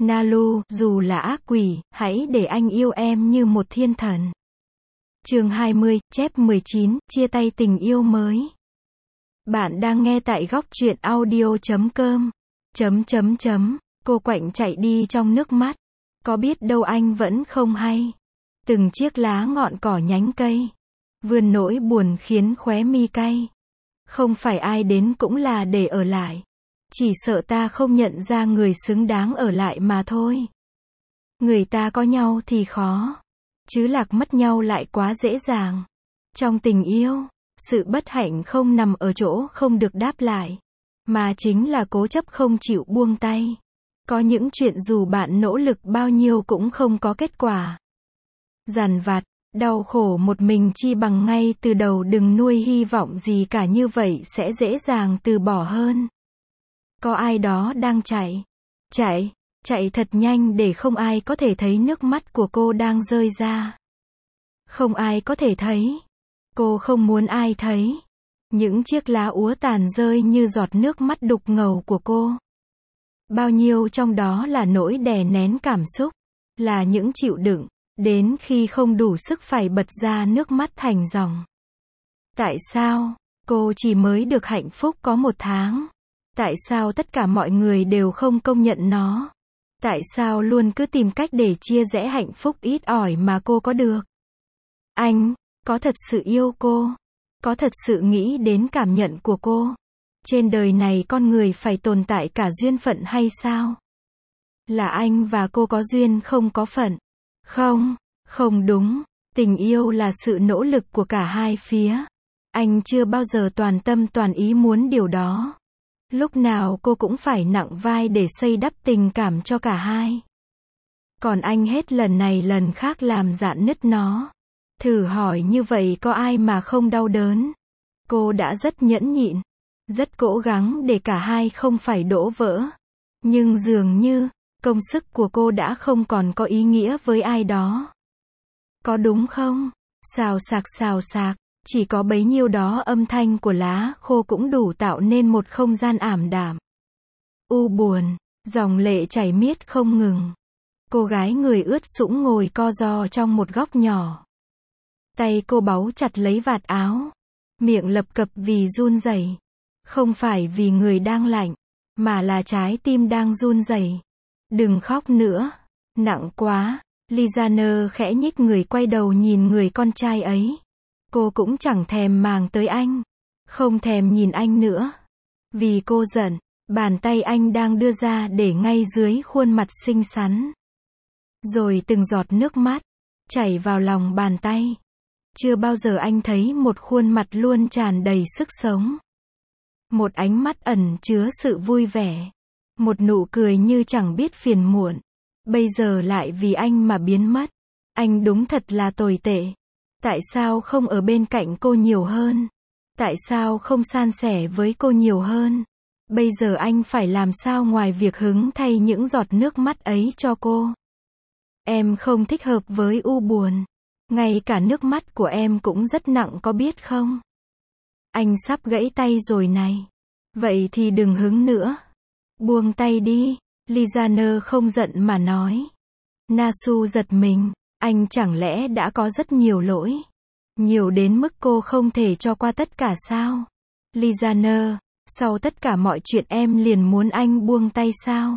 Nalu, dù là ác quỷ, hãy để anh yêu em như một thiên thần. Chương 20, chép 19, chia tay tình yêu mới. Bạn đang nghe tại góc truyện audio.com. Cô quạnh chạy đi trong nước mắt. Có biết đâu anh vẫn không hay. Từng chiếc lá ngọn cỏ nhánh cây. Vươn nỗi buồn khiến khóe mi cay. Không phải ai đến cũng là để ở lại. Chỉ sợ ta không nhận ra người xứng đáng ở lại mà thôi. Người ta có nhau thì khó. Chứ lạc mất nhau lại quá dễ dàng. Trong tình yêu, sự bất hạnh không nằm ở chỗ không được đáp lại. Mà chính là cố chấp không chịu buông tay. Có những chuyện dù bạn nỗ lực bao nhiêu cũng không có kết quả. Dằn vặt, đau khổ một mình chi bằng ngay từ đầu đừng nuôi hy vọng gì cả, như vậy sẽ dễ dàng từ bỏ hơn. Có ai đó đang chạy. Chạy thật nhanh để không ai có thể thấy nước mắt của cô đang rơi ra. Không ai có thể thấy. Cô không muốn ai thấy. Những chiếc lá úa tàn rơi như giọt nước mắt đục ngầu của cô. Bao nhiêu trong đó là nỗi đè nén cảm xúc. Là những chịu đựng. Đến khi không đủ sức phải bật ra nước mắt thành dòng. Tại sao? Cô chỉ mới được hạnh phúc có 1 tháng. Tại sao tất cả mọi người đều không công nhận nó? Tại sao luôn cứ tìm cách để chia rẽ hạnh phúc ít ỏi mà cô có được? Anh, có thật sự yêu cô? Có thật sự nghĩ đến cảm nhận của cô? Trên đời này con người phải tồn tại cả duyên phận hay sao? Là anh và cô có duyên không có phận? Không đúng. Tình yêu là sự nỗ lực của cả hai phía. Anh chưa bao giờ toàn tâm toàn ý muốn điều đó. Lúc nào cô cũng phải nặng vai để xây đắp tình cảm cho cả hai. Còn anh hết lần này lần khác làm rạn nứt nó. Thử hỏi như vậy có ai mà không đau đớn? Cô đã rất nhẫn nhịn, rất cố gắng để cả hai không phải đổ vỡ. Nhưng dường như, công sức của cô đã không còn có ý nghĩa với ai đó. Có đúng không? Xào xạc, chỉ có bấy nhiêu đó âm thanh của lá khô cũng đủ tạo nên một không gian ảm đạm. U buồn, dòng lệ chảy miết không ngừng. Cô gái người ướt sũng ngồi co ro trong một góc nhỏ. Tay cô báu chặt lấy vạt áo. Miệng lập cập vì run rẩy. Không phải vì người đang lạnh, mà là trái tim đang run rẩy. Đừng khóc nữa. Nặng quá. Lizaner khẽ nhích người quay đầu nhìn người con trai ấy. Cô cũng chẳng thèm màng tới anh. Không thèm nhìn anh nữa. Vì cô giận, bàn tay anh đang đưa ra để ngay dưới khuôn mặt xinh xắn. Rồi từng giọt nước mắt chảy vào lòng bàn tay. Chưa bao giờ anh thấy một khuôn mặt luôn tràn đầy sức sống. Một ánh mắt ẩn chứa sự vui vẻ. Một nụ cười như chẳng biết phiền muộn. Bây giờ lại vì anh mà biến mất. Anh đúng thật là tồi tệ. Tại sao không ở bên cạnh cô nhiều hơn? Tại sao không san sẻ với cô nhiều hơn? Bây giờ anh phải làm sao ngoài việc hứng thay những giọt nước mắt ấy cho cô? Em không thích hợp với u buồn. Ngay cả nước mắt của em cũng rất nặng có biết không? Anh sắp gãy tay rồi này. Vậy thì đừng hứng nữa. Buông tay đi. Lizaner không giận mà nói. Nasu giật mình. Anh chẳng lẽ đã có rất nhiều lỗi? Nhiều đến mức cô không thể cho qua tất cả sao? Lizaner, sau tất cả mọi chuyện em liền muốn anh buông tay sao?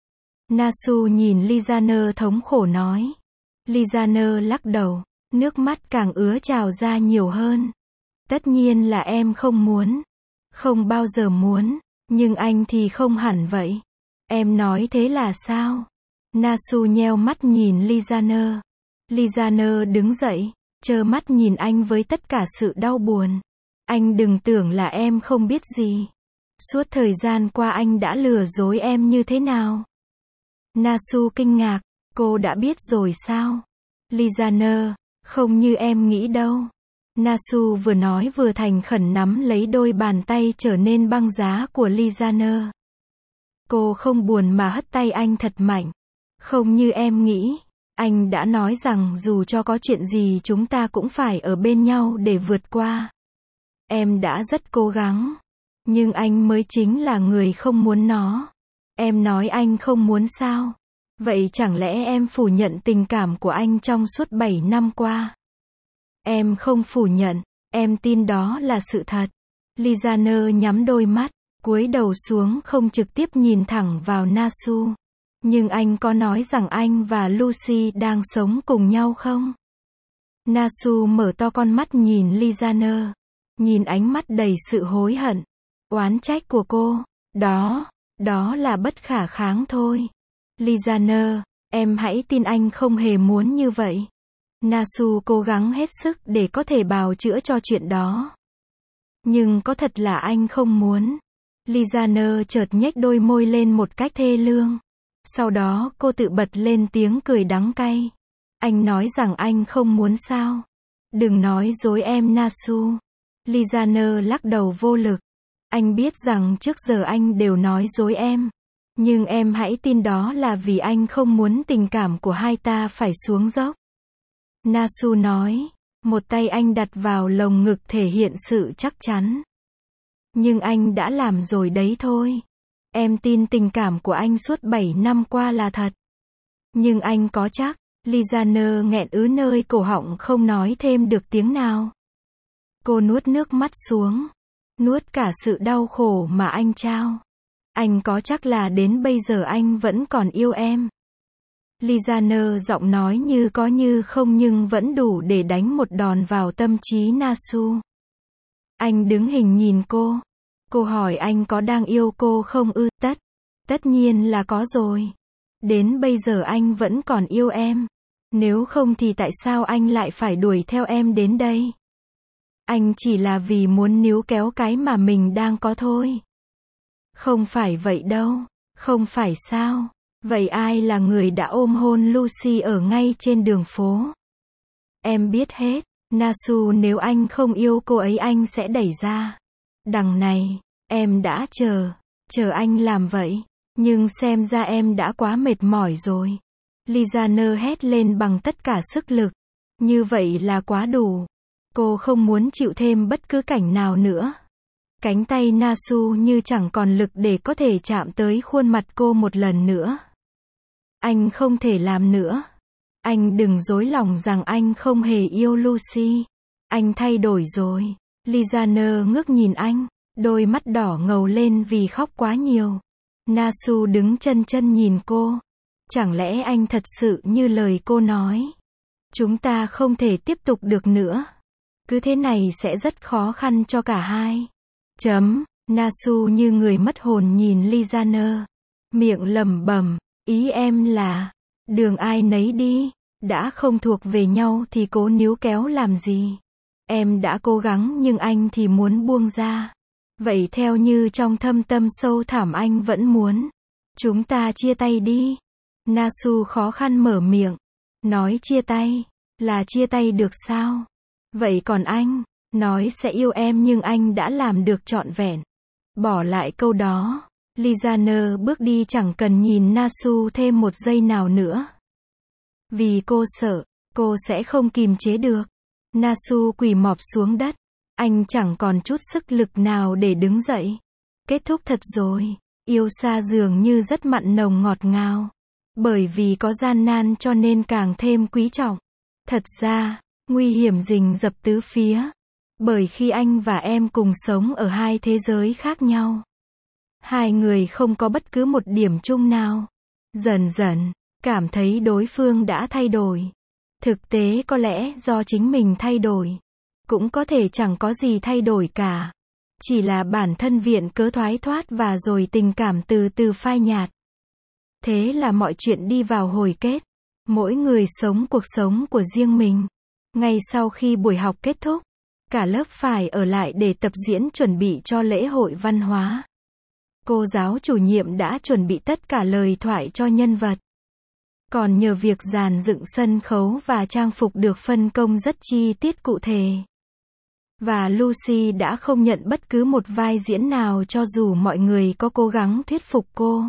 Nasu nhìn Lizaner thống khổ nói. Lizaner lắc đầu. Nước mắt càng ứa trào ra nhiều hơn. Tất nhiên là em không muốn. Không bao giờ muốn. Nhưng anh thì không hẳn vậy. Em nói thế là sao? Nasu nheo mắt nhìn Lizaner. Lizaner đứng dậy, trơ mắt nhìn anh với tất cả sự đau buồn. Anh đừng tưởng là em không biết gì. Suốt thời gian qua anh đã lừa dối em như thế nào? Nasu kinh ngạc. Cô đã biết rồi sao? Lizaner, không như em nghĩ đâu. Nasu vừa nói vừa thành khẩn nắm lấy đôi bàn tay trở nên băng giá của Lizaner. Cô không buồn mà hất tay anh thật mạnh. Không như em nghĩ. Anh đã nói rằng dù cho có chuyện gì chúng ta cũng phải ở bên nhau để vượt qua. Em đã rất cố gắng. Nhưng anh mới chính là người không muốn nó. Em nói anh không muốn sao? Vậy chẳng lẽ em phủ nhận tình cảm của anh trong suốt 7 năm qua? Em không phủ nhận, em tin đó là sự thật. Lizaner nhắm đôi mắt, cúi đầu xuống không trực tiếp nhìn thẳng vào Nasu. Nhưng anh có nói rằng anh và Lucy đang sống cùng nhau không? Nasu mở to con mắt nhìn Lizaner. Nhìn ánh mắt đầy sự hối hận, oán trách của cô. Đó là bất khả kháng thôi. Lizaner, em hãy tin anh không hề muốn như vậy. Nasu cố gắng hết sức để có thể bào chữa cho chuyện đó. Nhưng có thật là anh không muốn. Lizaner chợt nhếch đôi môi lên một cách thê lương. Sau đó cô tự bật lên tiếng cười đắng cay. Anh nói rằng anh không muốn sao? Đừng nói dối em Nasu. Lizaner lắc đầu vô lực. Anh biết rằng trước giờ anh đều nói dối em. Nhưng em hãy tin đó là vì anh không muốn tình cảm của hai ta phải xuống dốc. Nasu nói. Một tay anh đặt vào lồng ngực thể hiện sự chắc chắn. Nhưng anh đã làm rồi đấy thôi. Em tin tình cảm của anh suốt 7 năm qua là thật. Nhưng anh có chắc? Lizaner nghẹn nơi cổ họng không nói thêm được tiếng nào. Cô nuốt nước mắt xuống. Nuốt cả sự đau khổ mà anh trao. Anh có chắc là đến bây giờ anh vẫn còn yêu em? Lizaner giọng nói như có như không nhưng vẫn đủ để đánh một đòn vào tâm trí Nasu. Anh đứng hình nhìn cô. Cô hỏi anh có đang yêu cô không ư? Tất nhiên là có rồi. Đến bây giờ anh vẫn còn yêu em. Nếu không thì tại sao anh lại phải đuổi theo em đến đây? Anh chỉ là vì muốn níu kéo cái mà mình đang có thôi. Không phải vậy đâu. Không phải sao? Vậy ai là người đã ôm hôn Lucy ở ngay trên đường phố? Em biết hết. Nasu, nếu anh không yêu cô ấy anh sẽ đẩy ra. Đằng này, em đã chờ anh làm vậy. Nhưng xem ra em đã quá mệt mỏi rồi. Lizaner hét lên bằng tất cả sức lực. Như vậy là quá đủ. Cô không muốn chịu thêm bất cứ cảnh nào nữa. Cánh tay Nasu như chẳng còn lực để có thể chạm tới khuôn mặt cô một lần nữa. Anh không thể làm nữa. Anh đừng dối lòng rằng anh không hề yêu Lucy. Anh thay đổi rồi. Lizaner ngước nhìn anh. Đôi mắt đỏ ngầu lên vì khóc quá nhiều. Nasu đứng chân nhìn cô. Chẳng lẽ anh thật sự như lời cô nói? Chúng ta không thể tiếp tục được nữa. Cứ thế này sẽ rất khó khăn cho cả hai. Nasu như người mất hồn nhìn Lizaner. Miệng lẩm bẩm, ý em là, đường ai nấy đi. Đã không thuộc về nhau thì cố níu kéo làm gì? Em đã cố gắng nhưng anh thì muốn buông ra. Vậy theo như trong thâm tâm sâu thẳm anh vẫn muốn. Chúng ta chia tay đi. Nasu khó khăn mở miệng. Nói chia tay. Là chia tay được sao? Vậy còn anh? Nói sẽ yêu em nhưng anh đã làm được trọn vẹn. Bỏ lại câu đó. Lizaner bước đi chẳng cần nhìn Nasu thêm một giây nào nữa. Vì cô sợ, cô sẽ không kìm chế được. Nasu quỳ mọp xuống đất. Anh chẳng còn chút sức lực nào để đứng dậy. Kết thúc thật rồi. Yêu xa dường như rất mặn nồng ngọt ngào. Bởi vì có gian nan cho nên càng thêm quý trọng. Thật ra, nguy hiểm rình rập tứ phía. Bởi khi anh và em cùng sống ở hai thế giới khác nhau. Hai người không có bất cứ một điểm chung nào. Dần dần, cảm thấy đối phương đã thay đổi. Thực tế có lẽ do chính mình thay đổi. Cũng có thể chẳng có gì thay đổi cả. Chỉ là bản thân viện cớ thoái thoát và rồi tình cảm từ từ phai nhạt. Thế là mọi chuyện đi vào hồi kết. Mỗi người sống cuộc sống của riêng mình. Ngay sau khi buổi học kết thúc, cả lớp phải ở lại để tập diễn chuẩn bị cho lễ hội văn hóa. Cô giáo chủ nhiệm đã chuẩn bị tất cả lời thoại cho nhân vật. Còn nhờ việc dàn dựng sân khấu và trang phục được phân công rất chi tiết cụ thể. Và Lucy đã không nhận bất cứ một vai diễn nào cho dù mọi người có cố gắng thuyết phục cô.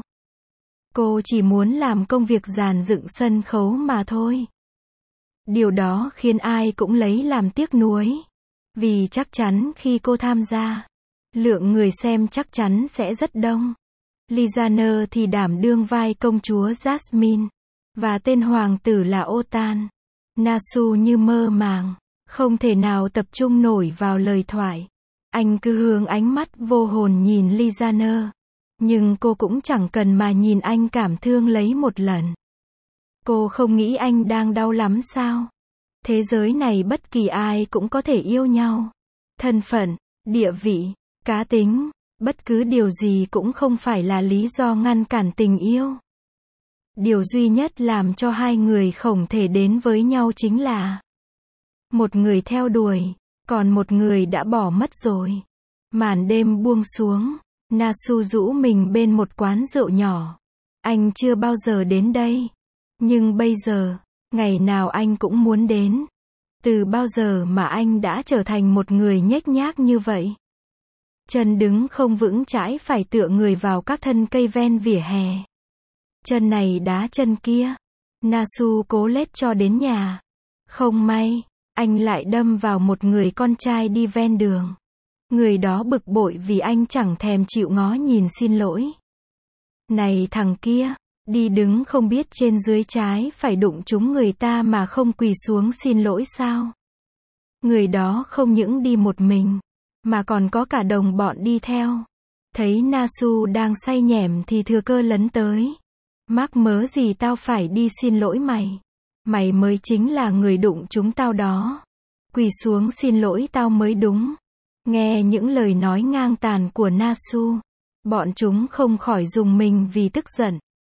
Cô chỉ muốn làm công việc dàn dựng sân khấu mà thôi. Điều đó khiến ai cũng lấy làm tiếc nuối. Vì chắc chắn khi cô tham gia, lượng người xem chắc chắn sẽ rất đông. Lizaner thì đảm đương vai công chúa Jasmine. Và tên hoàng tử là Otan. Nasu như mơ màng, không thể nào tập trung nổi vào lời thoại. Anh cứ hướng ánh mắt vô hồn nhìn Lizaner. Nhưng cô cũng chẳng cần mà nhìn anh cảm thương lấy một lần. Cô không nghĩ anh đang đau lắm sao? Thế giới này bất kỳ ai cũng có thể yêu nhau. Thân phận, địa vị, cá tính, bất cứ điều gì cũng không phải là lý do ngăn cản tình yêu. Điều duy nhất làm cho hai người không thể đến với nhau chính là một người theo đuổi, còn một người đã bỏ mất rồi. Màn đêm buông xuống, Nasu rũ mình bên một quán rượu nhỏ. Anh chưa bao giờ đến đây. Nhưng bây giờ, ngày nào anh cũng muốn đến. Từ bao giờ mà anh đã trở thành một người nhếch nhác như vậy? Chân đứng không vững chãi phải tựa người vào các thân cây ven vỉa hè. Chân này đá chân kia. Nasu cố lết cho đến nhà. Không may, anh lại đâm vào một người con trai đi ven đường. Người đó bực bội vì anh chẳng thèm chịu ngó nhìn xin lỗi. Này thằng kia, đi đứng không biết trên dưới trái phải đụng trúng người ta mà không quỳ xuống xin lỗi sao? Người đó không những đi một mình, mà còn có cả đồng bọn đi theo. Thấy Nasu đang say nhẻm thì thừa cơ lấn tới. Mắc mớ gì tao phải đi xin lỗi mày? Mày mới chính là người đụng chúng tao đó. Quỳ xuống xin lỗi tao mới đúng. Nghe những lời nói ngang tàn của Nasu, bọn chúng không khỏi rùng mình vì tức giận.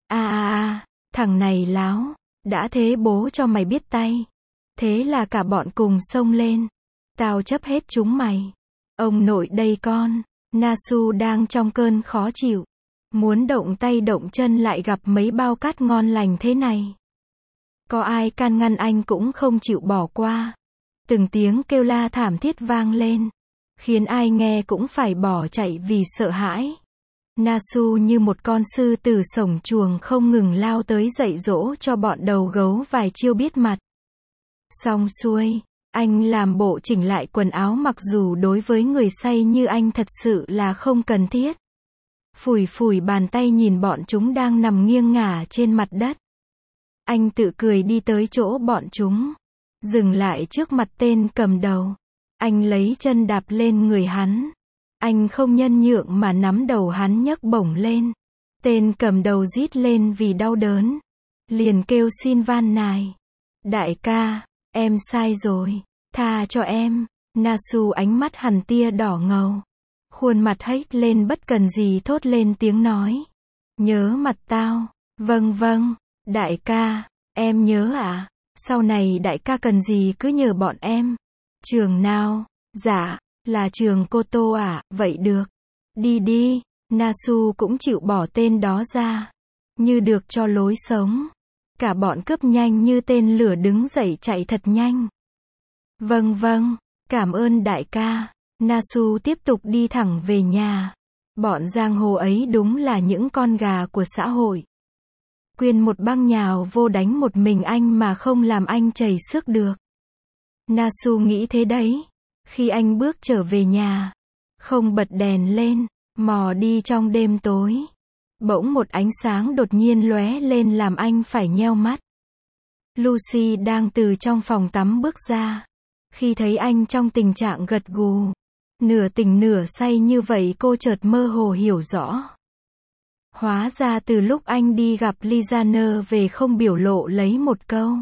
Thằng này láo, đã thế bố cho mày biết tay. Thế là cả bọn cùng xông lên. Tao chấp hết chúng mày. Ông nội đây con. Nasu đang trong cơn khó chịu. Muốn động tay động chân lại gặp mấy bao cát ngon lành thế này. Có ai can ngăn anh cũng không chịu bỏ qua. Từng tiếng kêu la thảm thiết vang lên, khiến ai nghe cũng phải bỏ chạy vì sợ hãi. Nasu như một con sư tử sổng chuồng không ngừng lao tới dạy dỗ cho bọn đầu gấu vài chiêu biết mặt. Xong xuôi, anh làm bộ chỉnh lại quần áo mặc dù đối với người say như anh thật sự là không cần thiết. Phủi phủi bàn tay nhìn bọn chúng đang nằm nghiêng ngả trên mặt đất. Anh tự cười đi tới chỗ bọn chúng. Dừng lại trước mặt tên cầm đầu. Anh lấy chân đạp lên người hắn. Anh không nhân nhượng mà nắm đầu hắn nhấc bổng lên. Tên cầm đầu rít lên vì đau đớn. Liền kêu xin van nài. Đại ca, em sai rồi. Tha cho em. Nasu ánh mắt hằn tia đỏ ngầu. Khuôn mặt hếch lên bất cần gì thốt lên tiếng nói. Nhớ mặt tao. Vâng vâng, đại ca, em nhớ à? Sau này đại ca cần gì cứ nhờ bọn em. Trường nào? Dạ, là trường Cô Tô à? Vậy được. Đi đi. Nasu cũng chịu bỏ tên đó ra. Như được cho lối sống. Cả bọn cướp nhanh như tên lửa đứng dậy chạy thật nhanh. Vâng vâng, cảm ơn đại ca. Nasu tiếp tục đi thẳng về nhà. Bọn giang hồ ấy đúng là những con gà của xã hội. Quyên một băng nhào vô đánh một mình anh mà không làm anh chảy xước được. Nasu nghĩ thế đấy. Khi anh bước trở về nhà, không bật đèn lên, mò đi trong đêm tối. Bỗng một ánh sáng đột nhiên lóe lên làm anh phải nheo mắt. Lucy đang từ trong phòng tắm bước ra. Khi thấy anh trong tình trạng gật gù, nửa tỉnh nửa say như vậy cô chợt mơ hồ hiểu rõ. Hóa ra từ lúc anh đi gặp Lizaner về không biểu lộ lấy một câu.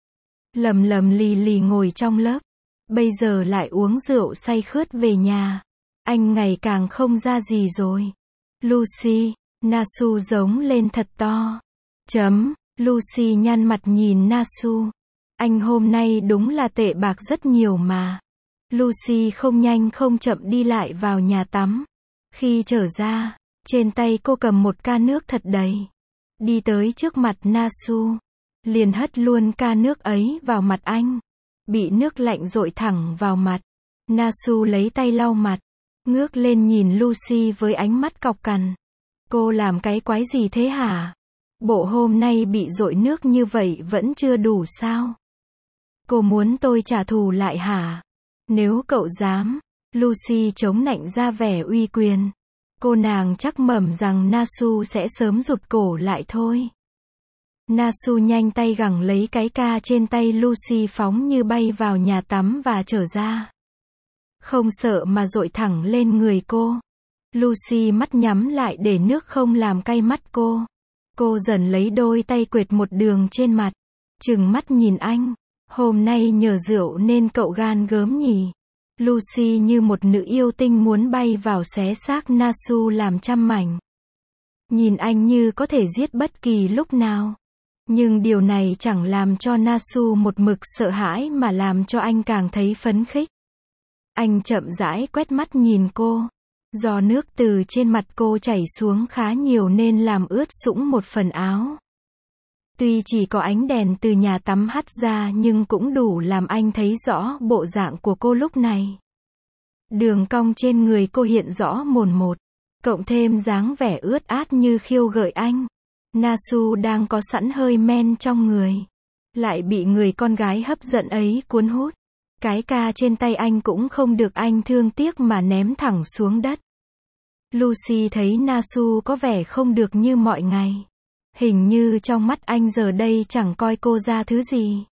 Lầm lầm lì lì ngồi trong lớp. Bây giờ lại uống rượu say khướt về nhà. Anh ngày càng không ra gì rồi. Lucy, Nasu giống lên thật to. Lucy nhăn mặt nhìn Nasu. Anh hôm nay đúng là tệ bạc rất nhiều mà. Lucy không nhanh không chậm đi lại vào nhà tắm. Khi trở ra, trên tay cô cầm một ca nước thật đầy. Đi tới trước mặt Nasu. Liền hất luôn ca nước ấy vào mặt anh. Bị nước lạnh dội thẳng vào mặt. Nasu lấy tay lau mặt. Ngước lên nhìn Lucy với ánh mắt cọc cằn. Cô làm cái quái gì thế hả? Bộ hôm nay bị dội nước như vậy vẫn chưa đủ sao? Cô muốn tôi trả thù lại hả? Nếu cậu dám. Lucy chống nạnh ra vẻ uy quyền. Cô nàng chắc mẩm rằng Nasu sẽ sớm rụt cổ lại thôi. Nasu nhanh tay gẳng lấy cái ca trên tay Lucy phóng như bay vào nhà tắm và trở ra. Không sợ mà dội thẳng lên người cô. Lucy mắt nhắm lại để nước không làm cay mắt cô. Cô dần lấy đôi tay quệt một đường trên mặt. Trừng mắt nhìn anh. Hôm nay nhờ rượu nên cậu gan gớm nhỉ. Lucy như một nữ yêu tinh muốn bay vào xé xác Nasu làm trăm mảnh. Nhìn anh như có thể giết bất kỳ lúc nào. Nhưng điều này chẳng làm cho Nasu một mực sợ hãi mà làm cho anh càng thấy phấn khích. Anh chậm rãi quét mắt nhìn cô. Do nước từ trên mặt cô chảy xuống khá nhiều nên làm ướt sũng một phần áo. Tuy chỉ có ánh đèn từ nhà tắm hắt ra nhưng cũng đủ làm anh thấy rõ bộ dạng của cô lúc này. Đường cong trên người cô hiện rõ mồn một. Cộng thêm dáng vẻ ướt át như khiêu gợi anh. Nasu đang có sẵn hơi men trong người. Lại bị người con gái hấp dẫn ấy cuốn hút. Cái ca trên tay anh cũng không được anh thương tiếc mà ném thẳng xuống đất. Lucy thấy Nasu có vẻ không được như mọi ngày. Hình như trong mắt anh giờ đây chẳng coi cô ra thứ gì.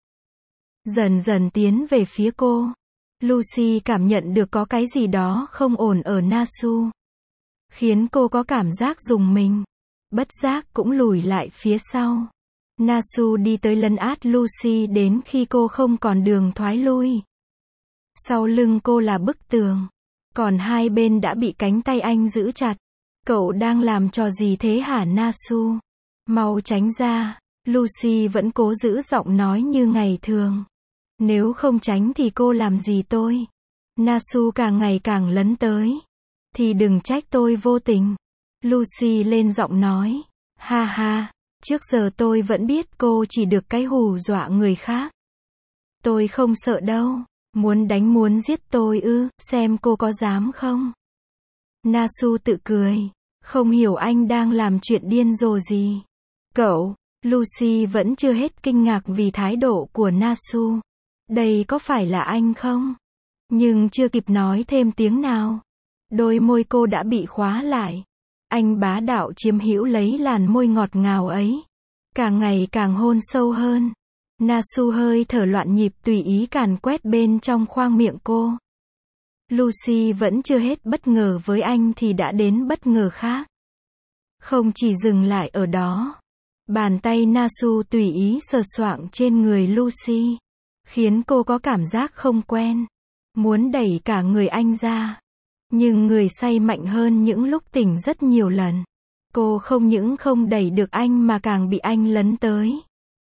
Dần dần tiến về phía cô. Lucy cảm nhận được có cái gì đó không ổn ở Nasu. Khiến cô có cảm giác rùng mình. Bất giác cũng lùi lại phía sau. Nasu đi tới lấn át Lucy đến khi cô không còn đường thoái lui. Sau lưng cô là bức tường. Còn hai bên đã bị cánh tay anh giữ chặt. Cậu đang làm trò gì thế hả Nasu? Mau tránh ra. Lucy vẫn cố giữ giọng nói như ngày thường. Nếu không tránh thì cô làm gì tôi? Nasu càng ngày càng lấn tới. Thì đừng trách tôi vô tình. Lucy lên giọng nói. Ha ha, trước giờ tôi vẫn biết cô chỉ được cái hù dọa người khác. Tôi không sợ đâu. Muốn đánh muốn giết tôi ư, xem cô có dám không? Nasu tự cười. Không hiểu anh đang làm chuyện điên rồ gì. Cậu, Lucy vẫn chưa hết kinh ngạc vì thái độ của Nasu. Đây có phải là anh không? Nhưng chưa kịp nói thêm tiếng nào. Đôi môi cô đã bị khóa lại. Anh bá đạo chiếm hữu lấy làn môi ngọt ngào ấy. Càng ngày càng hôn sâu hơn. Nasu hơi thở loạn nhịp tùy ý càn quét bên trong khoang miệng cô. Lucy vẫn chưa hết bất ngờ với anh thì đã đến bất ngờ khác. Không chỉ dừng lại ở đó. Bàn tay Nasu tùy ý sờ soạng trên người Lucy. Khiến cô có cảm giác không quen. Muốn đẩy cả người anh ra. Nhưng người say mạnh hơn những lúc tỉnh rất nhiều lần. Cô không những không đẩy được anh mà càng bị anh lấn tới.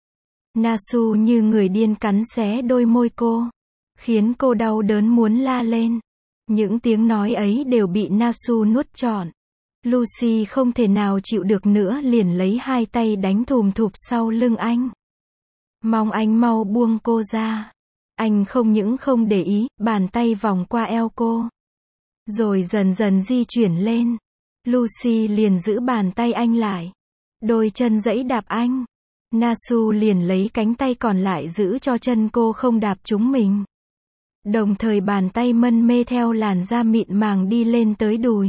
Nasu như người điên cắn xé đôi môi cô. Khiến cô đau đớn muốn la lên. Những tiếng nói ấy đều bị Nasu nuốt trọn. Lucy không thể nào chịu được nữa liền lấy hai tay đánh thùm thụp sau lưng anh. Mong anh mau buông cô ra. Anh không những không để ý, bàn tay vòng qua eo cô. Rồi dần dần di chuyển lên. Lucy liền giữ bàn tay anh lại. Đôi chân giẫy đạp anh. Nasu liền lấy cánh tay còn lại giữ cho chân cô không đạp trúng mình. Đồng thời bàn tay mân mê theo làn da mịn màng đi lên tới đùi.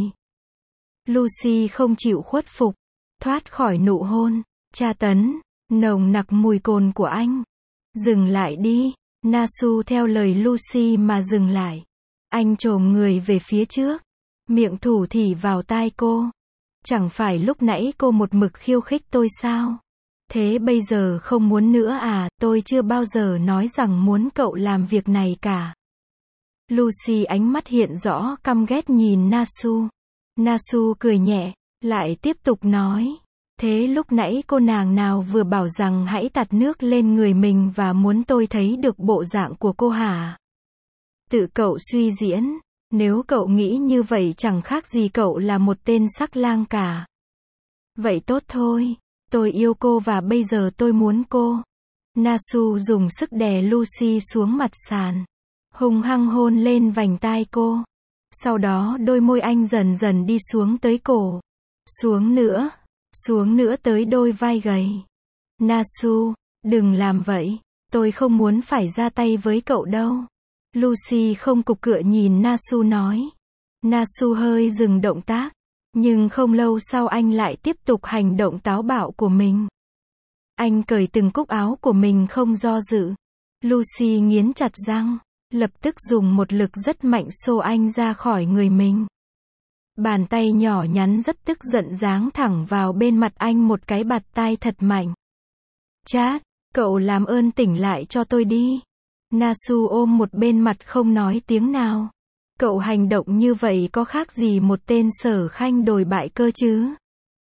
Lucy không chịu khuất phục. Thoát khỏi nụ hôn. Tra tấn. Nồng nặc mùi cồn của anh. Dừng lại đi. Nasu theo lời Lucy mà dừng lại. Anh chồm người về phía trước. Miệng thủ thỉ vào tai cô. Chẳng phải lúc nãy cô một mực khiêu khích tôi sao? Thế bây giờ không muốn nữa à? Tôi chưa bao giờ nói rằng muốn cậu làm việc này cả. Lucy ánh mắt hiện rõ căm ghét nhìn Nasu. Nasu cười nhẹ, lại tiếp tục nói. Thế lúc nãy cô nàng nào vừa bảo rằng hãy tạt nước lên người mình và muốn tôi thấy được bộ dạng của cô hả? Tự cậu suy diễn. Nếu cậu nghĩ như vậy chẳng khác gì cậu là một tên sắc lang cả. Vậy tốt thôi. Tôi yêu cô và bây giờ tôi muốn cô. Nasu dùng sức đè Lucy xuống mặt sàn. Hung hăng hôn lên vành tai cô. Sau đó đôi môi anh dần dần đi xuống tới cổ. Xuống nữa tới đôi vai gầy. Nasu, đừng làm vậy. Tôi không muốn phải ra tay với cậu đâu. Lucy không cục cựa nhìn Nasu nói. Nasu hơi dừng động tác. Nhưng không lâu sau anh lại tiếp tục hành động táo bạo của mình. Anh cởi từng cúc áo của mình không do dự. Lucy nghiến chặt răng, lập tức dùng một lực rất mạnh xô anh ra khỏi người mình. Bàn tay nhỏ nhắn rất tức giận giáng thẳng vào bên mặt anh một cái bạt tai thật mạnh. Chát, cậu làm ơn tỉnh lại cho tôi đi. Nasu ôm một bên mặt không nói tiếng nào. Cậu hành động như vậy có khác gì một tên sở khanh đồi bại cơ chứ?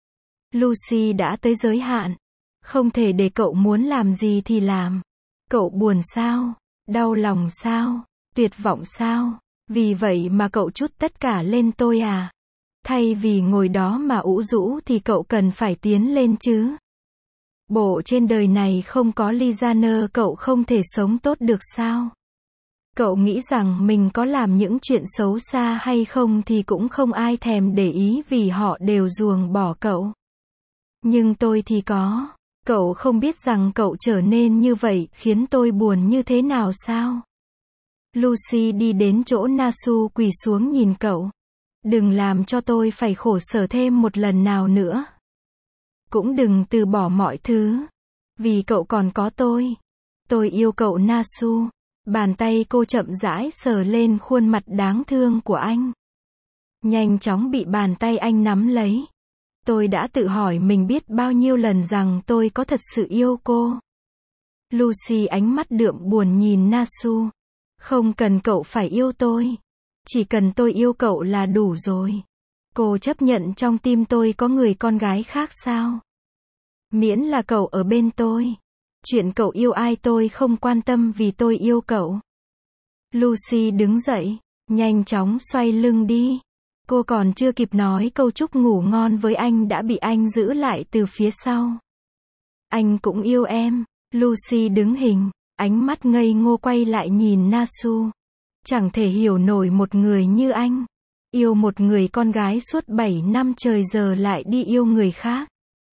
Lucy đã tới giới hạn. Không thể để cậu muốn làm gì thì làm. Cậu buồn sao? Đau lòng sao? Tuyệt vọng sao? Vì vậy mà cậu trút tất cả lên tôi à? Thay vì ngồi đó mà ủ rũ thì cậu cần phải tiến lên chứ. Bộ trên đời này không có Lizaner cậu không thể sống tốt được sao? Cậu nghĩ rằng mình có làm những chuyện xấu xa hay không thì cũng không ai thèm để ý vì họ đều ruồng bỏ cậu. Nhưng tôi thì có. Cậu không biết rằng cậu trở nên như vậy khiến tôi buồn như thế nào sao? Lucy đi đến chỗ Nasu quỳ xuống nhìn cậu. Đừng làm cho tôi phải khổ sở thêm một lần nào nữa. Cũng đừng từ bỏ mọi thứ. Vì cậu còn có tôi. Tôi yêu cậu Nasu. Bàn tay cô chậm rãi sờ lên khuôn mặt đáng thương của anh. Nhanh chóng bị bàn tay anh nắm lấy. Tôi đã tự hỏi mình biết bao nhiêu lần rằng tôi có thật sự yêu cô. Lucy ánh mắt đượm buồn nhìn Nasu. Không cần cậu phải yêu tôi. Chỉ cần tôi yêu cậu là đủ rồi. Cô chấp nhận trong tim tôi có người con gái khác sao? Miễn là cậu ở bên tôi. Chuyện cậu yêu ai tôi không quan tâm vì tôi yêu cậu. Lucy đứng dậy, nhanh chóng xoay lưng đi. Cô còn chưa kịp nói câu chúc ngủ ngon với anh đã bị anh giữ lại từ phía sau. Anh cũng yêu em. Lucy đứng hình, ánh mắt ngây ngô quay lại nhìn Nasu. Chẳng thể hiểu nổi một người như anh. Yêu một người con gái suốt 7 năm trời giờ lại đi yêu người khác.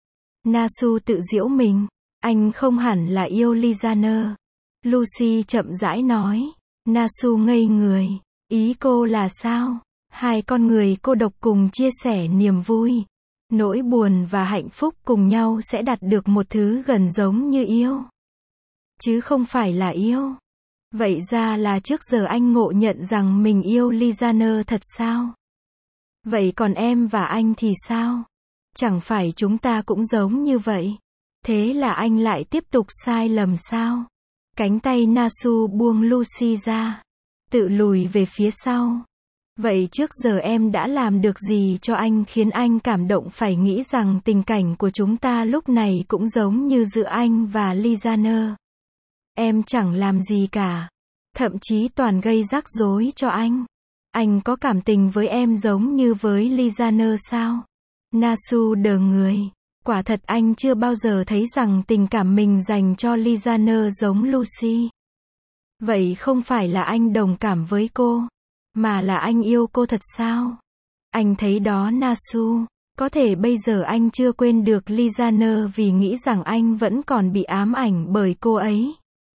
Nasu tự giễu mình. Anh không hẳn là yêu Lizaner. Lucy chậm rãi nói. Nasu ngây người. Ý cô là sao? Hai con người cô độc cùng chia sẻ niềm vui. Nỗi buồn và hạnh phúc cùng nhau sẽ đạt được một thứ gần giống như yêu. Chứ không phải là yêu. Vậy ra là trước giờ anh ngộ nhận rằng mình yêu Lizaner thật sao? Vậy còn em và anh thì sao? Chẳng phải chúng ta cũng giống như vậy? Thế là anh lại tiếp tục sai lầm sao? Cánh tay Nasu buông Lucy ra. Tự lùi về phía sau. Vậy trước giờ em đã làm được gì cho anh khiến anh cảm động phải nghĩ rằng tình cảnh của chúng ta lúc này cũng giống như giữa anh và Lizaner? Em chẳng làm gì cả. Thậm chí toàn gây rắc rối cho anh. Anh có cảm tình với em giống như với Lizaner sao? Nasu đờ người. Quả thật anh chưa bao giờ thấy rằng tình cảm mình dành cho Lizaner giống Lucy. Vậy không phải là anh đồng cảm với cô, mà là anh yêu cô thật sao? Anh thấy đó Nasu. Có thể bây giờ anh chưa quên được Lizaner vì nghĩ rằng anh vẫn còn bị ám ảnh bởi cô ấy.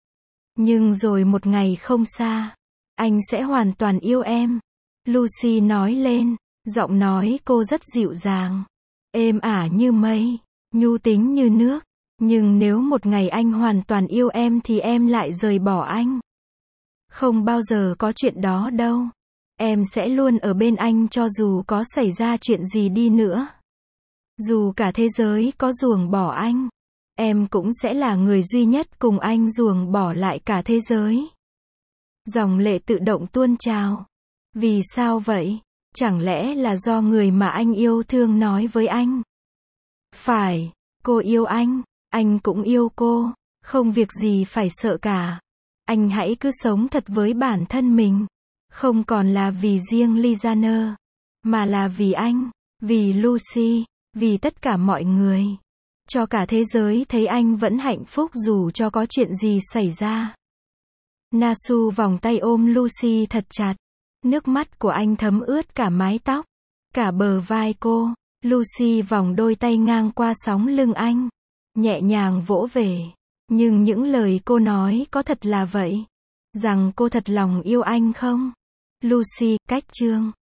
Nhưng rồi một ngày không xa, anh sẽ hoàn toàn yêu em. Lucy nói lên, giọng nói cô rất dịu dàng, êm ả như mây, nhu tính như nước. Nhưng nếu một ngày anh hoàn toàn yêu em thì em lại rời bỏ anh. Không bao giờ có chuyện đó đâu. Em sẽ luôn ở bên anh cho dù có xảy ra chuyện gì đi nữa. Dù cả thế giới có ruồng bỏ anh, em cũng sẽ là người duy nhất cùng anh ruồng bỏ lại cả thế giới. Dòng lệ tự động tuôn trào. Vì sao vậy? Chẳng lẽ là do người mà anh yêu thương nói với anh? Phải, cô yêu anh cũng yêu cô. Không việc gì phải sợ cả. Anh hãy cứ sống thật với bản thân mình. Không còn là vì riêng Lizaner, mà là vì anh, vì Lucy, vì tất cả mọi người. Cho cả thế giới thấy anh vẫn hạnh phúc dù cho có chuyện gì xảy ra. Nasu vòng tay ôm Lucy thật chặt. Nước mắt của anh thấm ướt cả mái tóc, cả bờ vai cô. Lucy vòng đôi tay ngang qua sóng lưng anh, nhẹ nhàng vỗ về. Nhưng những lời cô nói có thật là vậy? Rằng cô thật lòng yêu anh không? Lucy, cách chương